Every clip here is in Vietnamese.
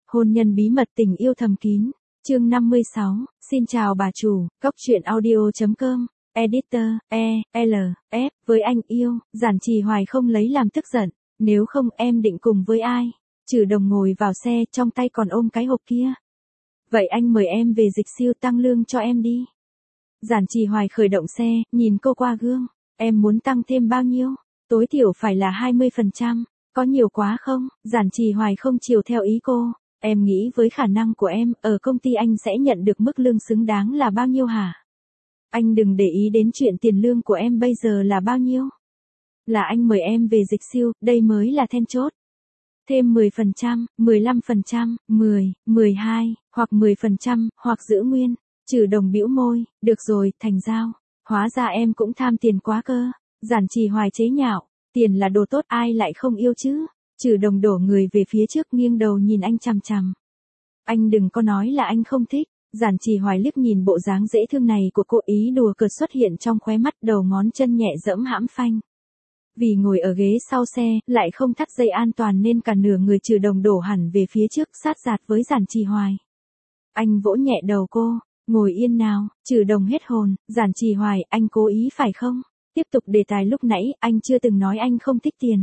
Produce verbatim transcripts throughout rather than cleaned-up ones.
Hôn nhân bí mật tình yêu thầm kín. Chương năm mươi sáu, xin chào bà chủ, cốc truyện audio chấm com, editor, E, L, F, với anh yêu, Giản Trì Hoài không lấy làm tức giận, nếu không em định cùng với ai? Trừ Đồng ngồi vào xe, trong tay còn ôm cái hộp kia. Vậy anh mời em về Dịch Siêu tăng lương cho em đi. Giản Trì Hoài khởi động xe, nhìn cô qua gương, em muốn tăng thêm bao nhiêu? Tối thiểu phải là hai mươi phần trăm, có nhiều quá không? Giản Trì Hoài không chiều theo ý cô. Em nghĩ với khả năng của em, ở công ty anh sẽ nhận được mức lương xứng đáng là bao nhiêu hả? Anh đừng để ý đến chuyện tiền lương của em bây giờ là bao nhiêu. Là anh mời em về Dịch Siêu, đây mới là then chốt. Thêm mười phần trăm, mười lăm phần trăm, mười, mười hai, hoặc mười phần trăm, hoặc giữ nguyên. Trừ Đồng bĩu môi, được rồi, thành giao. Hóa ra em cũng tham tiền quá cơ. Giản Trì Hoài chế nhạo, tiền là đồ tốt ai lại không yêu chứ? Trừ Đồng đổ người về phía trước nghiêng đầu nhìn anh chằm chằm. Anh đừng có nói là anh không thích. Giản Trì Hoài liếc nhìn bộ dáng dễ thương này của cô, ý đùa cợt xuất hiện trong khóe mắt, đầu ngón chân nhẹ giẫm hãm phanh. Vì ngồi ở ghế sau xe, lại không thắt dây an toàn nên cả nửa người Trừ Đồng đổ hẳn về phía trước sát giạt với Giản Trì Hoài. Anh vỗ nhẹ đầu cô, ngồi yên nào. Trừ Đồng hết hồn, Giản Trì Hoài, anh cố ý phải không? Tiếp tục đề tài lúc nãy, anh chưa từng nói anh không thích tiền.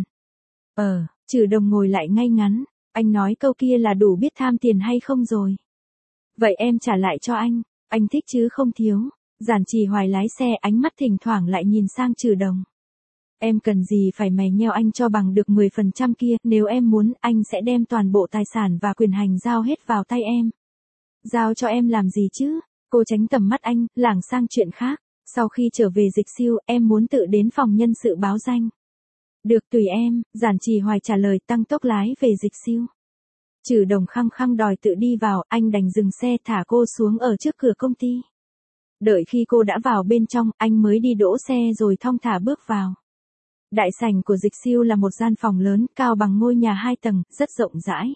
Ờ, Trừ Đồng ngồi lại ngay ngắn, anh nói câu kia là đủ biết tham tiền hay không rồi. Vậy em trả lại cho anh, anh thích chứ không thiếu. Giản Trì Hoài lái xe, ánh mắt thỉnh thoảng lại nhìn sang Trừ Đồng. Em cần gì phải mày nheo anh cho bằng được mười phần trăm kia, nếu em muốn, anh sẽ đem toàn bộ tài sản và quyền hành giao hết vào tay em. Giao cho em làm gì chứ? Cô tránh tầm mắt anh, lảng sang chuyện khác. Sau khi trở về Dịch Siêu, em muốn tự đến phòng nhân sự báo danh. Được, tùy em. Giản Trì Hoài trả lời, tăng tốc lái về Dịch Siêu. Trừ Đồng khăng khăng đòi tự đi vào, anh đành dừng xe thả cô xuống ở trước cửa công ty. Đợi khi cô đã vào bên trong, anh mới đi đỗ xe rồi thong thả bước vào. Đại sảnh của Dịch Siêu là một gian phòng lớn, cao bằng ngôi nhà hai tầng, rất rộng rãi.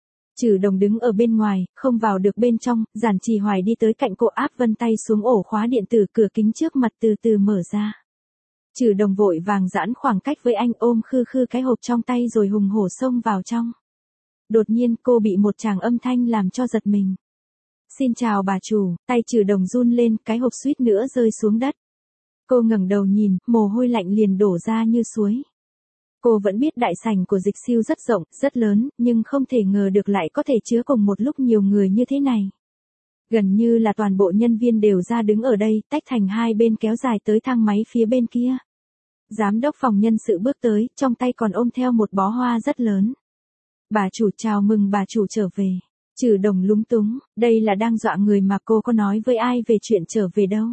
Trừ Đồng đứng ở bên ngoài, không vào được bên trong. Giản Trì Hoài đi tới cạnh cô, áp vân tay xuống ổ khóa điện tử, cửa kính trước mặt từ từ mở ra. Trừ Đồng vội vàng giãn khoảng cách với anh, ôm khư khư cái hộp trong tay rồi hùng hổ xông vào trong. Đột nhiên cô bị một tràng âm thanh làm cho giật mình. Xin chào bà chủ. Tay Trừ Đồng run lên, cái hộp suýt nữa rơi xuống đất. Cô ngẩng đầu nhìn, mồ hôi lạnh liền đổ ra như suối. Cô vẫn biết đại sảnh của Dịch Siêu rất rộng, rất lớn, nhưng không thể ngờ được lại có thể chứa cùng một lúc nhiều người như thế này. Gần như là toàn bộ nhân viên đều ra đứng ở đây, tách thành hai bên kéo dài tới thang máy phía bên kia. Giám đốc phòng nhân sự bước tới, trong tay còn ôm theo một bó hoa rất lớn. Bà chủ, chào mừng bà chủ trở về. Trừ Đồng lúng túng, đây là đang dọa người mà, cô có nói với ai về chuyện trở về đâu.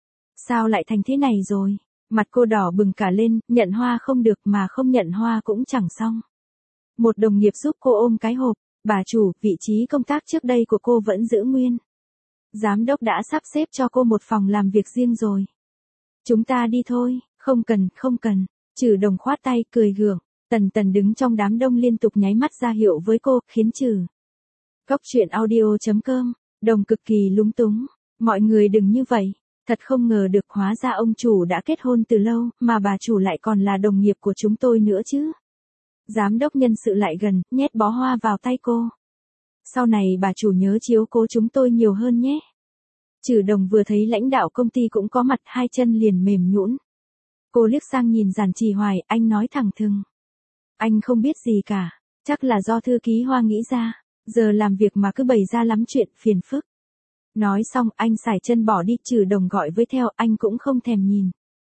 Sao lại thành thế này rồi? Mặt cô đỏ bừng cả lên, nhận hoa không được mà không nhận hoa cũng chẳng xong. Một đồng nghiệp giúp cô ôm cái hộp. Bà chủ, vị trí công tác trước đây của cô vẫn giữ nguyên. Giám đốc đã sắp xếp cho cô một phòng làm việc riêng rồi. Chúng ta đi thôi. Không cần, không cần. Trừ Đồng khoát tay, cười gượng. Tần Tần đứng trong đám đông liên tục nháy mắt ra hiệu với cô, khiến Trừ Cốc truyện audio chấm com, Đồng cực kỳ lúng túng. Mọi người đừng như vậy. Thật không ngờ được, hóa ra ông chủ đã kết hôn từ lâu, mà bà chủ lại còn là đồng nghiệp của chúng tôi nữa chứ. Giám đốc nhân sự lại gần, nhét bó hoa vào tay cô. Sau này bà chủ nhớ chiếu cố chúng tôi nhiều hơn nhé. Trừ Đồng vừa thấy lãnh đạo công ty cũng có mặt, hai chân liền mềm nhũn. Cô liếc sang nhìn Giản Trì Hoài, anh nói thẳng thừng. Anh không biết gì cả, chắc là do thư ký Hoa nghĩ ra, giờ làm việc mà cứ bày ra lắm chuyện phiền phức. Nói xong, anh sải chân bỏ đi. Trừ Đồng gọi với theo, anh cũng không thèm nhìn.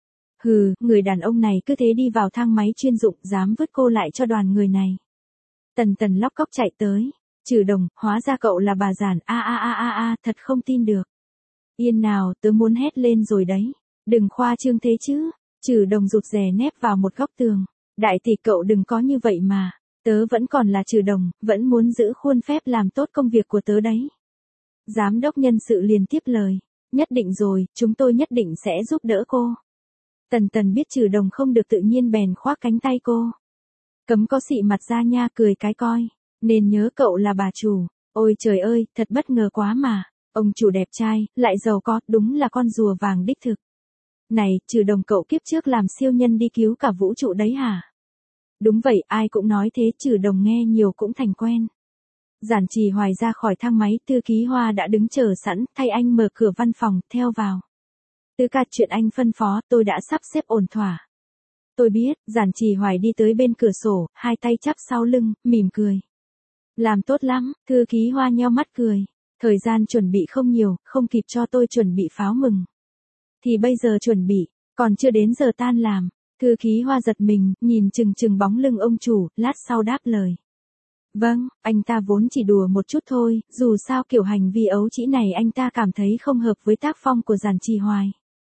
Hừ, người đàn ông này cứ thế đi vào thang máy chuyên dụng, dám vứt cô lại cho đoàn người này. Tần Tần lóc cóc chạy tới. Trừ Đồng, hóa ra cậu là bà Giản, a a a a a, thật không tin được. Yên nào, tớ muốn hét lên rồi đấy. Đừng khoa trương thế chứ. Trừ Đồng rụt rè nép vào một góc tường. Đại tỷ, cậu đừng có như vậy mà. Tớ vẫn còn là Trừ Đồng, vẫn muốn giữ khuôn phép làm tốt công việc của tớ đấy. Giám đốc nhân sự liền tiếp lời. Nhất định rồi, chúng tôi nhất định sẽ giúp đỡ cô. Tần Tần biết Trừ Đồng không được tự nhiên bèn khoác cánh tay cô. Cấm có xị mặt ra nha, cười cái coi. Nên nhớ cậu là bà chủ. Ôi trời ơi, thật bất ngờ quá mà. Ông chủ đẹp trai, lại giàu có, đúng là con rùa vàng đích thực. Này, Trừ Đồng, cậu kiếp trước làm siêu nhân đi cứu cả vũ trụ đấy hả? Đúng vậy, ai cũng nói thế. Trừ Đồng nghe nhiều cũng thành quen. Giản Trì Hoài ra khỏi thang máy, Thư Ký Hoa đã đứng chờ sẵn, thay anh mở cửa văn phòng, theo vào. Tư ca, chuyện anh phân phó, tôi đã sắp xếp ổn thỏa. Tôi biết. Giản Trì Hoài đi tới bên cửa sổ, hai tay chắp sau lưng, mỉm cười. Làm tốt lắm. Thư Ký Hoa nheo mắt cười. Thời gian chuẩn bị không nhiều, không kịp cho tôi chuẩn bị pháo mừng. Thì bây giờ chuẩn bị, còn chưa đến giờ tan làm. Thư Ký Hoa giật mình, nhìn chừng chừng bóng lưng ông chủ, lát sau đáp lời. Vâng, anh ta vốn chỉ đùa một chút thôi, dù sao kiểu hành vi ấu trĩ này anh ta cảm thấy không hợp với tác phong của Giản Trì Hoài.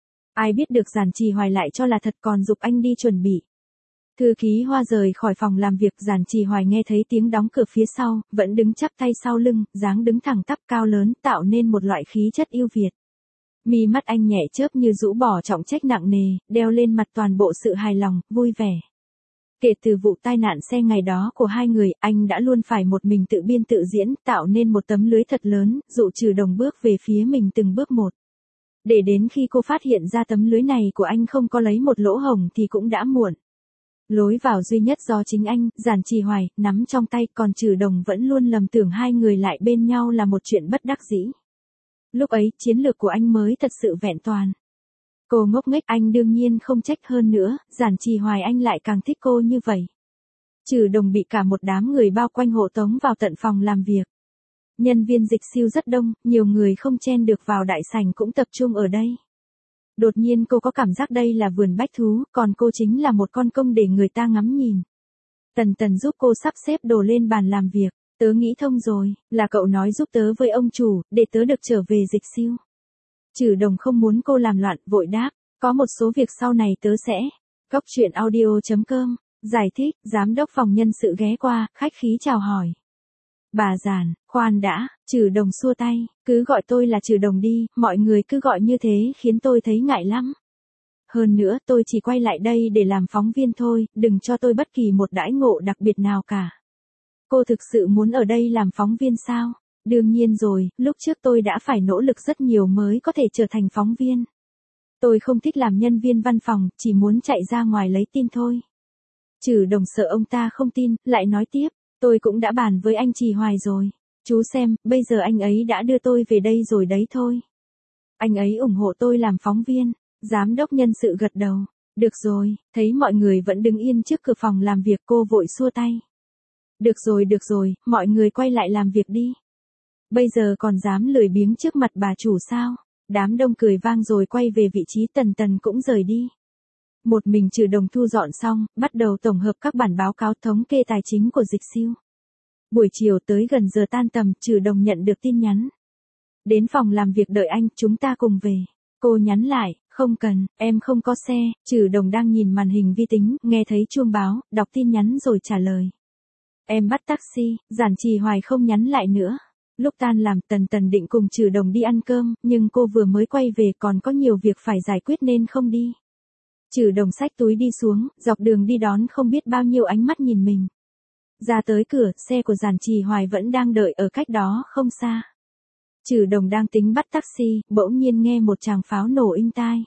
Ai biết được Giản Trì Hoài lại cho là thật, còn giục anh đi chuẩn bị. Thư Ký Hoa rời khỏi phòng làm việc, Giản Trì Hoài nghe thấy tiếng đóng cửa phía sau, vẫn đứng chắp tay sau lưng, dáng đứng thẳng tắp cao lớn, tạo nên một loại khí chất yêu Việt. Mi mắt anh nhẹ chớp như rũ bỏ trọng trách nặng nề, đeo lên mặt toàn bộ sự hài lòng, vui vẻ. Kể từ vụ tai nạn xe ngày đó của hai người, anh đã luôn phải một mình tự biên tự diễn, tạo nên một tấm lưới thật lớn, dụ Trừ Đồng bước về phía mình từng bước một. Để đến khi cô phát hiện ra tấm lưới này của anh không có lấy một lỗ hổng thì cũng đã muộn. Lối vào duy nhất do chính anh, Giản Trì Hoài, nắm trong tay, còn Trừ Đồng vẫn luôn lầm tưởng hai người lại bên nhau là một chuyện bất đắc dĩ. Lúc ấy, chiến lược của anh mới thật sự vẹn toàn. Cô ngốc nghếch, anh đương nhiên không trách, hơn nữa, Giản Trì Hoài anh lại càng thích cô như vậy. Trừ Đồng bị cả một đám người bao quanh hộ tống vào tận phòng làm việc. Nhân viên dịch siêu rất đông, nhiều người không chen được vào đại sảnh cũng tập trung ở đây. Đột nhiên cô có cảm giác đây là vườn bách thú, còn cô chính là một con công để người ta ngắm nhìn. Tần Tần giúp cô sắp xếp đồ lên bàn làm việc. Tớ nghĩ thông rồi, là cậu nói giúp tớ với ông chủ, để tớ được trở về dịch siêu. Trừ Đồng không muốn cô làm loạn, vội đáp, có một số việc sau này tớ sẽ. Góc truyện audio chấm com, giải thích, giám đốc phòng nhân sự ghé qua, khách khí chào hỏi. Bà Giản, khoan đã, Trừ Đồng xua tay, cứ gọi tôi là Trừ Đồng đi, mọi người cứ gọi như thế khiến tôi thấy ngại lắm. Hơn nữa tôi chỉ quay lại đây để làm phóng viên thôi, đừng cho tôi bất kỳ một đãi ngộ đặc biệt nào cả. Cô thực sự muốn ở đây làm phóng viên sao? Đương nhiên rồi, lúc trước tôi đã phải nỗ lực rất nhiều mới có thể trở thành phóng viên. Tôi không thích làm nhân viên văn phòng, chỉ muốn chạy ra ngoài lấy tin thôi. Trừ Đồng sợ ông ta không tin, lại nói tiếp, tôi cũng đã bàn với anh Trì Hoài rồi. Chú xem, bây giờ anh ấy đã đưa tôi về đây rồi đấy thôi. Anh ấy ủng hộ tôi làm phóng viên. Giám đốc nhân sự gật đầu. Được rồi, thấy mọi người vẫn đứng yên trước cửa phòng làm việc, cô vội xua tay. Được rồi được rồi, mọi người quay lại làm việc đi. Bây giờ còn dám lười biếng trước mặt bà chủ sao? Đám đông cười vang rồi quay về vị trí, Tần Tần cũng rời đi. Một mình Trừ Đồng thu dọn xong, bắt đầu tổng hợp các bản báo cáo thống kê tài chính của dịch siêu. Buổi chiều tới gần giờ tan tầm, Trừ Đồng nhận được tin nhắn. Đến phòng làm việc đợi anh, chúng ta cùng về. Cô nhắn lại, không cần, em không có xe. Trừ Đồng đang nhìn màn hình vi tính, nghe thấy chuông báo, đọc tin nhắn rồi trả lời. Em bắt taxi. Giản Trì Hoài không nhắn lại nữa. Lúc tan làm, Tần Tần định cùng Trừ Đồng đi ăn cơm, nhưng cô vừa mới quay về còn có nhiều việc phải giải quyết nên không đi. Trừ Đồng xách túi đi xuống, dọc đường đi đón không biết bao nhiêu ánh mắt nhìn mình. Ra tới cửa, xe của Giản Trì Hoài vẫn đang đợi ở cách đó không xa. Trừ Đồng đang tính bắt taxi, bỗng nhiên nghe một tràng pháo nổ inh tai.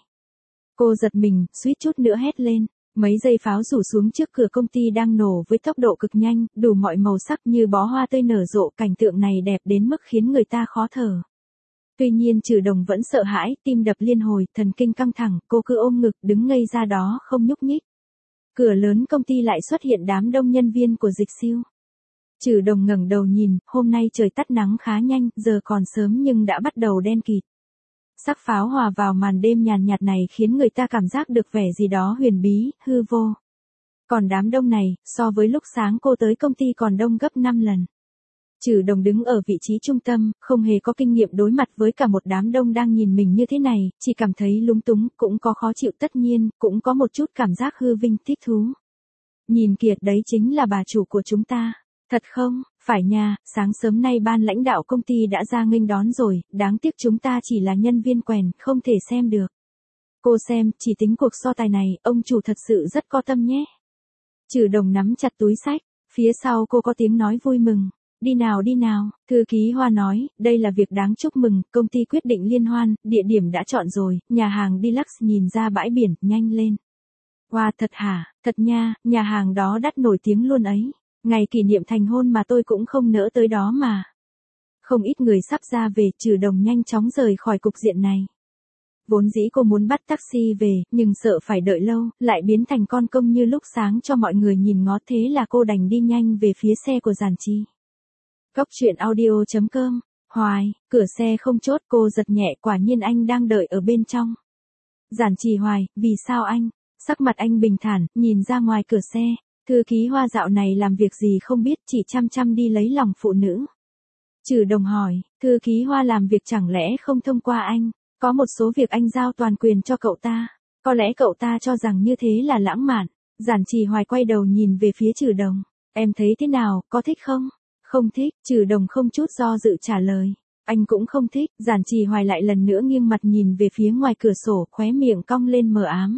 Cô giật mình, suýt chút nữa hét lên. Mấy dây pháo rủ xuống trước cửa công ty đang nổ với tốc độ cực nhanh, đủ mọi màu sắc như bó hoa tươi nở rộ, cảnh tượng này đẹp đến mức khiến người ta khó thở. Tuy nhiên Trừ Đồng vẫn sợ hãi, tim đập liên hồi, thần kinh căng thẳng, cô cứ ôm ngực, đứng ngây ra đó không nhúc nhích. Cửa lớn công ty lại xuất hiện đám đông nhân viên của dịch siêu. Trừ Đồng ngẩng đầu nhìn, hôm nay trời tắt nắng khá nhanh, giờ còn sớm nhưng đã bắt đầu đen kịt. Sắc pháo hòa vào màn đêm nhàn nhạt này khiến người ta cảm giác được vẻ gì đó huyền bí, hư vô. Còn đám đông này, so với lúc sáng cô tới công ty còn đông gấp năm lần. Trừ Đồng đứng ở vị trí trung tâm, không hề có kinh nghiệm đối mặt với cả một đám đông đang nhìn mình như thế này, chỉ cảm thấy lúng túng, cũng có khó chịu tất nhiên, cũng có một chút cảm giác hư vinh, thích thú. Nhìn kìa, đấy chính là bà chủ của chúng ta. Thật không? Phải nha, sáng sớm nay ban lãnh đạo công ty đã ra nghênh đón rồi, đáng tiếc chúng ta chỉ là nhân viên quèn, không thể xem được. Cô xem, chỉ tính cuộc so tài này, ông chủ thật sự rất có tâm nhé. Trừ Đồng nắm chặt túi xách, phía sau cô có tiếng nói vui mừng. Đi nào đi nào, Thư Ký Hoa nói, đây là việc đáng chúc mừng, công ty quyết định liên hoan, địa điểm đã chọn rồi, nhà hàng Deluxe nhìn ra bãi biển, nhanh lên. Hoa, thật hả? Thật nha, nhà hàng đó đắt nổi tiếng luôn ấy. Ngày kỷ niệm thành hôn mà tôi cũng không nỡ tới đó mà. Không ít người sắp ra về, Trừ Đồng nhanh chóng rời khỏi cục diện này. Vốn dĩ cô muốn bắt taxi về, nhưng sợ phải đợi lâu, lại biến thành con công như lúc sáng cho mọi người nhìn ngó, thế là cô đành đi nhanh về phía xe của Giản Chi. Cốc truyện audio chấm com. Hoài, cửa xe không chốt, cô giật nhẹ, quả nhiên anh đang đợi ở bên trong. Giản Chi Hoài, vì sao anh? Sắc mặt anh bình thản, nhìn ra ngoài cửa xe. Thư ký Hoa dạo này làm việc gì không biết, chỉ chăm chăm đi lấy lòng phụ nữ. Trừ Đồng hỏi, thư ký Hoa làm việc chẳng lẽ không thông qua anh? Có một số việc anh giao toàn quyền cho cậu ta. Có lẽ cậu ta cho rằng như thế là lãng mạn. Giản Chi Hoài quay đầu nhìn về phía Trừ Đồng. Em thấy thế nào, có thích không? Không thích, Trừ Đồng không chút do dự trả lời. Anh cũng không thích. Giản Chi Hoài lại lần nữa nghiêng mặt nhìn về phía ngoài cửa sổ, khóe miệng cong lên mờ ám.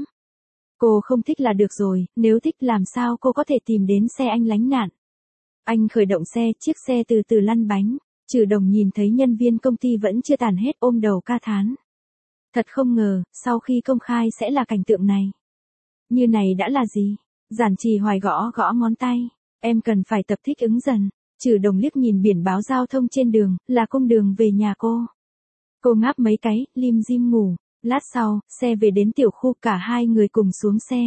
Cô không thích là được rồi, nếu thích làm sao cô có thể tìm đến xe anh lánh nạn. Anh khởi động xe, chiếc xe từ từ lăn bánh. Trừ Đồng nhìn thấy nhân viên công ty vẫn chưa tàn hết, ôm đầu ca thán. Thật không ngờ, sau khi công khai sẽ là cảnh tượng này. Như này đã là gì? Giản Chi Hoài gõ gõ ngón tay. Em cần phải tập thích ứng dần. Trừ Đồng liếc nhìn biển báo giao thông trên đường, là cung đường về nhà cô. Cô ngáp mấy cái, lim dim ngủ. Lát sau, xe về đến tiểu khu, cả hai người cùng xuống xe.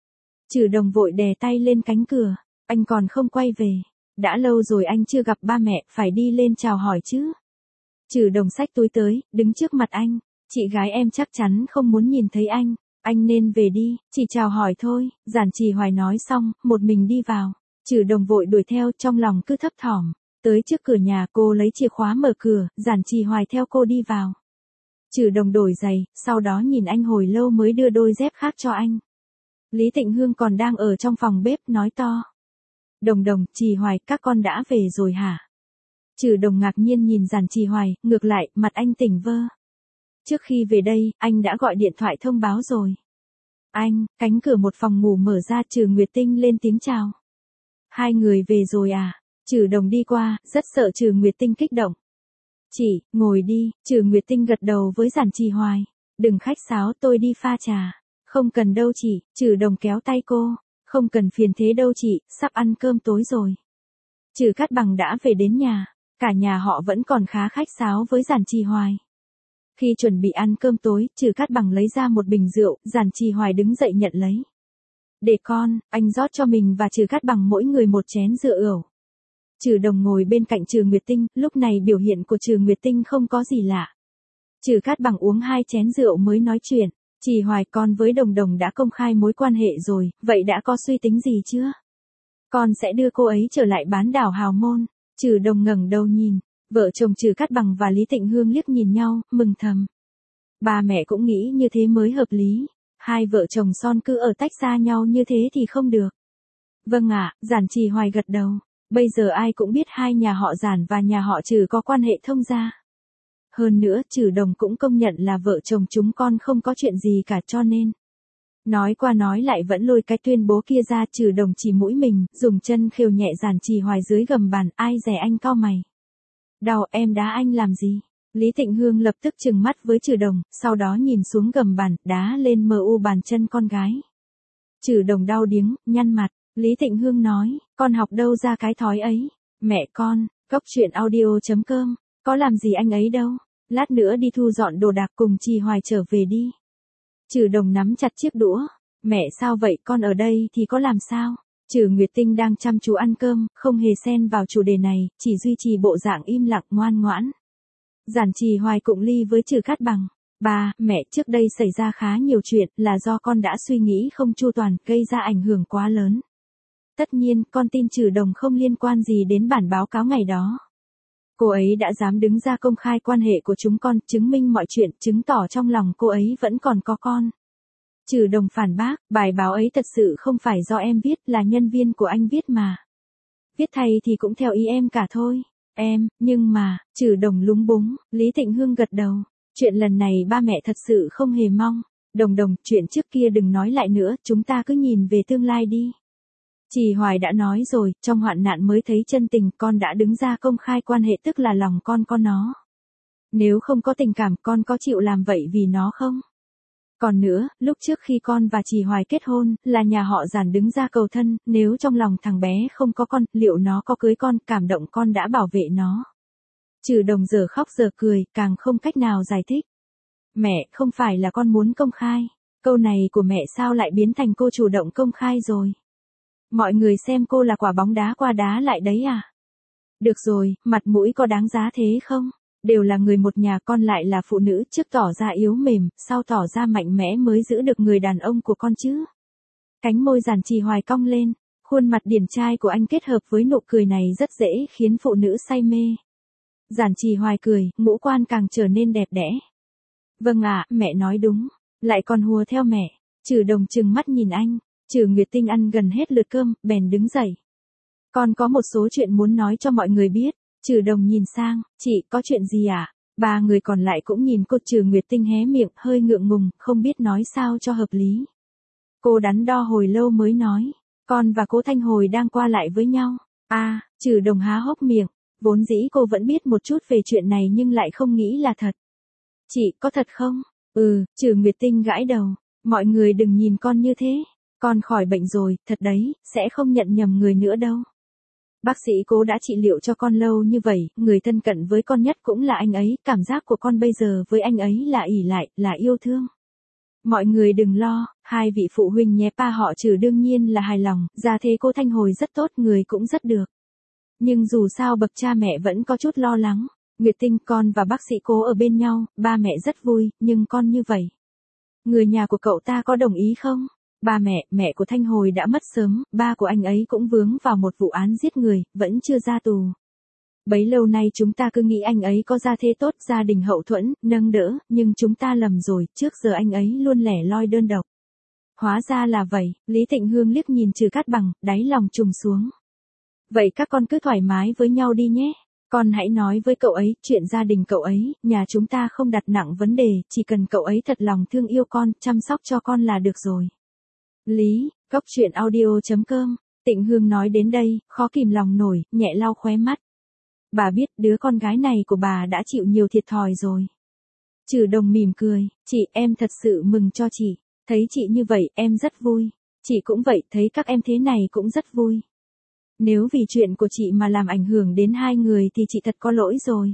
Trừ Đồng vội đè tay lên cánh cửa. Anh còn không quay về. Đã lâu rồi anh chưa gặp ba mẹ, phải đi lên chào hỏi chứ. Trừ Đồng xách túi tới, đứng trước mặt anh. Chị gái em chắc chắn không muốn nhìn thấy anh. Anh nên về đi, chỉ chào hỏi thôi. Giản Chi Hoài nói xong, một mình đi vào. Trừ Đồng vội đuổi theo, trong lòng cứ thấp thỏm. Tới trước cửa nhà, cô lấy chìa khóa mở cửa, Giản Chi Hoài theo cô đi vào. Trừ Đồng đổi giày, sau đó nhìn anh hồi lâu mới đưa đôi dép khác cho anh. Lý Tịnh Hương còn đang ở trong phòng bếp, nói to. Đồng Đồng, Chi Hoài, các con đã về rồi hả? Trừ Đồng ngạc nhiên nhìn Giản Chi Hoài, ngược lại, mặt anh tỉnh vơ. Trước khi về đây, anh đã gọi điện thoại thông báo rồi. Anh, cánh cửa một phòng ngủ mở ra, Trừ Nguyệt Tinh lên tiếng chào. Hai người về rồi à? Trừ Đồng đi qua, rất sợ Trừ Nguyệt Tinh kích động. Chị, ngồi đi, Trừ Nguyệt Tinh gật đầu với Giản Chi Hoài. Đừng khách sáo, tôi đi pha trà. Không cần đâu chị, Trừ Đồng kéo tay cô. Không cần phiền thế đâu chị, sắp ăn cơm tối rồi. Trừ Cát Bằng đã về đến nhà. Cả nhà họ vẫn còn khá khách sáo với Giản Chi Hoài. Khi chuẩn bị ăn cơm tối, Trừ Cát Bằng lấy ra một bình rượu, Giản Chi Hoài đứng dậy nhận lấy. Để con, anh rót cho mình và Trừ Cát Bằng mỗi người một chén rượu ửu. Trừ Đồng ngồi bên cạnh Trừ Nguyệt Tinh, lúc này biểu hiện của Trừ Nguyệt Tinh không có gì lạ. Trừ Cát Bằng uống hai chén rượu mới nói chuyện. Chi Hoài, con với Đồng Đồng đã công khai mối quan hệ rồi, vậy đã có suy tính gì chưa? Con sẽ đưa cô ấy trở lại bán đảo Hào Môn. Trừ Đồng ngẩng đầu nhìn. Vợ chồng Trừ Cát Bằng và Lý Tịnh Hương liếc nhìn nhau, mừng thầm. Ba mẹ cũng nghĩ như thế mới hợp lý. Hai vợ chồng son cứ ở tách xa nhau như thế thì không được. Vâng ạ, Giản Chi Hoài gật đầu. Bây giờ ai cũng biết hai nhà họ Giản và nhà họ Trừ có quan hệ thông gia. Hơn nữa, Trừ Đồng cũng công nhận là vợ chồng chúng con không có chuyện gì cả, cho nên. Nói qua nói lại vẫn lôi cái tuyên bố kia ra. Trừ Đồng chỉ mũi mình, dùng chân khều nhẹ Giản Chi Hoài dưới gầm bàn, ai dè anh cau mày. Đau, em đá anh làm gì? Lý Tịnh Hương lập tức trừng mắt với Trừ Đồng, sau đó nhìn xuống gầm bàn, đá lên mờ u bàn chân con gái. Trừ Đồng đau điếng, nhăn mặt. Lý Tịnh Hương nói, con học đâu ra cái thói ấy? Mẹ con, cốc truyện audio chấm com, có làm gì anh ấy đâu. Lát nữa đi thu dọn đồ đạc cùng Chi Hoài trở về đi. Trừ Đồng nắm chặt chiếc đũa. Mẹ sao vậy, con ở đây thì có làm sao? Trừ Nguyệt Tinh đang chăm chú ăn cơm, không hề xen vào chủ đề này, chỉ duy trì bộ dạng im lặng ngoan ngoãn. Giản Chi Hoài cụng ly với Trừ Cát Bằng. Ba, mẹ, trước đây xảy ra khá nhiều chuyện, là do con đã suy nghĩ không chu toàn, gây ra ảnh hưởng quá lớn. Tất nhiên, con tin Trừ Đồng không liên quan gì đến bản báo cáo ngày đó. Cô ấy đã dám đứng ra công khai quan hệ của chúng con, chứng minh mọi chuyện, chứng tỏ trong lòng cô ấy vẫn còn có con. Trừ Đồng phản bác, bài báo ấy thật sự không phải do em viết, là nhân viên của anh viết mà. Viết thay thì cũng theo ý em cả thôi. Em, nhưng mà, Trừ Đồng lúng búng. Lý Tịnh Hương gật đầu. Chuyện lần này ba mẹ thật sự không hề mong. Đồng Đồng, chuyện trước kia đừng nói lại nữa, chúng ta cứ nhìn về tương lai đi. Chi Hoài đã nói rồi, trong hoạn nạn mới thấy chân tình, con đã đứng ra công khai quan hệ tức là lòng con có nó. Nếu không có tình cảm, con có chịu làm vậy vì nó không? Còn nữa, lúc trước khi con và Trì Hoài kết hôn, là nhà họ Giản đứng ra cầu thân, nếu trong lòng thằng bé không có con, liệu nó có cưới con, cảm động con đã bảo vệ nó. Trừ Đồng giờ khóc giờ cười, càng không cách nào giải thích. Mẹ, không phải là con muốn công khai. Câu này của mẹ sao lại biến thành cô chủ động công khai rồi? Mọi người xem cô là quả bóng đá qua đá lại đấy à? Được rồi, mặt mũi có đáng giá thế không? Đều là người một nhà, con lại là phụ nữ, trước tỏ ra yếu mềm, sau tỏ ra mạnh mẽ mới giữ được người đàn ông của con chứ. Cánh môi Giản Trì Hoài cong lên, khuôn mặt điển trai của anh kết hợp với nụ cười này rất dễ khiến phụ nữ say mê. Giản Trì Hoài cười, ngũ quan càng trở nên đẹp đẽ. Vâng ạ, mẹ nói đúng, lại còn hùa theo mẹ. Trừ Đồng trừng mắt nhìn anh, Trừ Nguyệt Tinh ăn gần hết lượt cơm, bèn đứng dậy. Con có một số chuyện muốn nói cho mọi người biết. Trừ Đồng nhìn sang, chị, có chuyện gì ạ? À? Ba người còn lại cũng nhìn cô. Trừ Nguyệt Tinh hé miệng, hơi ngượng ngùng, không biết nói sao cho hợp lý. Cô đắn đo hồi lâu mới nói, con và Cố Thanh Hồi đang qua lại với nhau. À, Trừ Đồng há hốc miệng, vốn dĩ cô vẫn biết một chút về chuyện này nhưng lại không nghĩ là thật. Chị, có thật không? Ừ, Trừ Nguyệt Tinh gãi đầu, mọi người đừng nhìn con như thế. Con khỏi bệnh rồi, thật đấy, sẽ không nhận nhầm người nữa đâu. Bác sĩ Cố đã trị liệu cho con lâu như vậy, người thân cận với con nhất cũng là anh ấy, cảm giác của con bây giờ với anh ấy là ỷ lại, là yêu thương. Mọi người đừng lo, hai vị phụ huynh nhé, ba họ Trừ đương nhiên là hài lòng, gia thế Cố Thanh Hồi rất tốt, người cũng rất được. Nhưng dù sao bậc cha mẹ vẫn có chút lo lắng. Nguyệt Tinh, con và bác sĩ Cố ở bên nhau, ba mẹ rất vui, nhưng con như vậy. Người nhà của cậu ta có đồng ý không? Ba mẹ, mẹ của Thanh Hồi đã mất sớm, ba của anh ấy cũng vướng vào một vụ án giết người, vẫn chưa ra tù. Bấy lâu nay chúng ta cứ nghĩ anh ấy có gia thế tốt, gia đình hậu thuẫn, nâng đỡ, nhưng chúng ta lầm rồi, trước giờ anh ấy luôn lẻ loi đơn độc. Hóa ra là vậy, Lý Tịnh Hương liếc nhìn Trừ Cát Bằng, đáy lòng trùng xuống. Vậy các con cứ thoải mái với nhau đi nhé. Con hãy nói với cậu ấy, chuyện gia đình cậu ấy, nhà chúng ta không đặt nặng vấn đề, chỉ cần cậu ấy thật lòng thương yêu con, chăm sóc cho con là được rồi. Lý, Cốc Truyện Audio chấm com, Tịnh Hương nói đến đây, khó kìm lòng nổi, nhẹ lau khóe mắt. Bà biết đứa con gái này của bà đã chịu nhiều thiệt thòi rồi. Trừ Đồng mỉm cười, chị, em thật sự mừng cho chị, thấy chị như vậy em rất vui, chị cũng vậy, thấy các em thế này cũng rất vui. Nếu vì chuyện của chị mà làm ảnh hưởng đến hai người thì chị thật có lỗi rồi.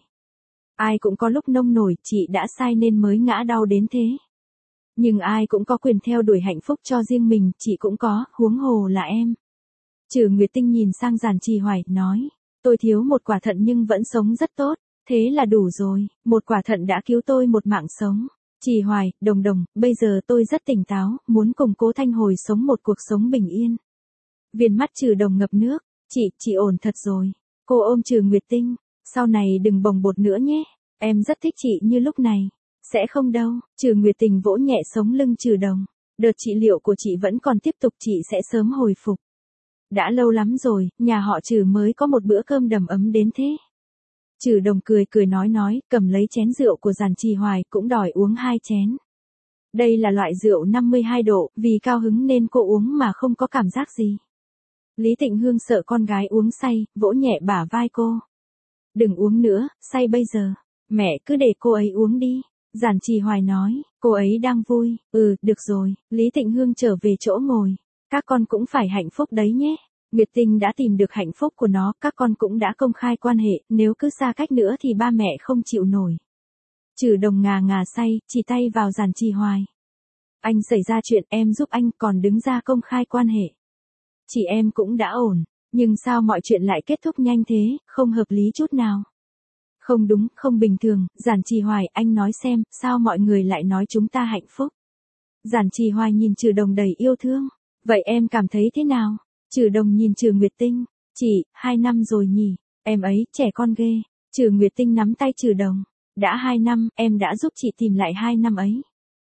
Ai cũng có lúc nông nổi, chị đã sai nên mới ngã đau đến thế. Nhưng ai cũng có quyền theo đuổi hạnh phúc cho riêng mình, chị cũng có, huống hồ là em. Trừ Nguyệt Tinh nhìn sang Giản Trì Hoài, nói, tôi thiếu một quả thận nhưng vẫn sống rất tốt, thế là đủ rồi, một quả thận đã cứu tôi một mạng sống. Trì Hoài, Đồng Đồng, bây giờ tôi rất tỉnh táo, muốn cùng Cố Thanh Hồi sống một cuộc sống bình yên. Viền mắt Trừ Đồng ngập nước, chị, chị ổn thật rồi. Cô ôm Trừ Nguyệt Tinh, sau này đừng bồng bột nữa nhé, em rất thích chị như lúc này. Sẽ không đâu, Trừ Nguyệt Tình vỗ nhẹ sống lưng Trừ Đồng. Đợt trị liệu của chị vẫn còn tiếp tục, chị sẽ sớm hồi phục. Đã lâu lắm rồi, nhà họ Trừ mới có một bữa cơm đầm ấm đến thế. Trừ Đồng cười cười nói nói, cầm lấy chén rượu của Giản Trì Hoài, cũng đòi uống hai chén. Đây là loại rượu năm mươi hai độ, vì cao hứng nên cô uống mà không có cảm giác gì. Lý Tịnh Hương sợ con gái uống say, vỗ nhẹ bả vai cô. Đừng uống nữa, say bây giờ. Mẹ cứ để cô ấy uống đi. Giản Trì Hoài nói, cô ấy đang vui. Ừ, được rồi. Lý Tịnh Hương trở về chỗ ngồi. Các con cũng phải hạnh phúc đấy nhé. Nguyệt Tinh đã tìm được hạnh phúc của nó, các con cũng đã công khai quan hệ, nếu cứ xa cách nữa thì ba mẹ không chịu nổi. Trừ Đồng ngà ngà say, chỉ tay vào Giản Trì Hoài. Anh xảy ra chuyện, em giúp anh, còn đứng ra công khai quan hệ. Chị em cũng đã ổn, nhưng sao mọi chuyện lại kết thúc nhanh thế, không hợp lý chút nào. Không đúng, không bình thường. Giản Trì Hoài, anh nói xem, sao mọi người lại nói chúng ta hạnh phúc. Giản Trì Hoài nhìn Trừ Đồng đầy yêu thương. Vậy em cảm thấy thế nào? Trừ Đồng nhìn Trừ Nguyệt Tinh. Chị, hai năm rồi nhỉ, em ấy, trẻ con ghê. Trừ Nguyệt Tinh nắm tay Trừ Đồng. Đã hai năm, em đã giúp chị tìm lại hai năm ấy.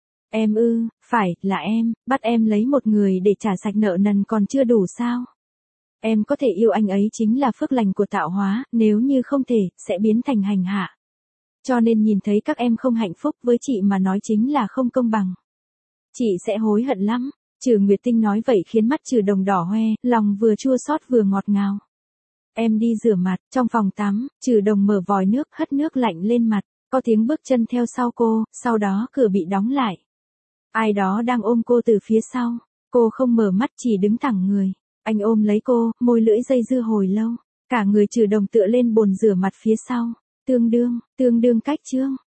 Em ư, phải, là em, bắt em lấy một người để trả sạch nợ nần còn chưa đủ sao? Em có thể yêu anh ấy chính là phước lành của tạo hóa, nếu như không thể, sẽ biến thành hành hạ. Cho nên nhìn thấy các em không hạnh phúc với chị mà nói chính là không công bằng. Chị sẽ hối hận lắm. Trừ Nguyệt Tinh nói vậy khiến mắt Trừ Đồng đỏ hoe, lòng vừa chua xót vừa ngọt ngào. Em đi rửa mặt, trong phòng tắm, Trừ Đồng mở vòi nước hất nước lạnh lên mặt, có tiếng bước chân theo sau cô, sau đó cửa bị đóng lại. Ai đó đang ôm cô từ phía sau. Cô không mở mắt chỉ đứng thẳng người. Anh ôm lấy cô, môi lưỡi dây dưa hồi lâu. Cả người trừ đồng tựa lên bồn rửa mặt phía sau. Tương đương, tương đương cách chương.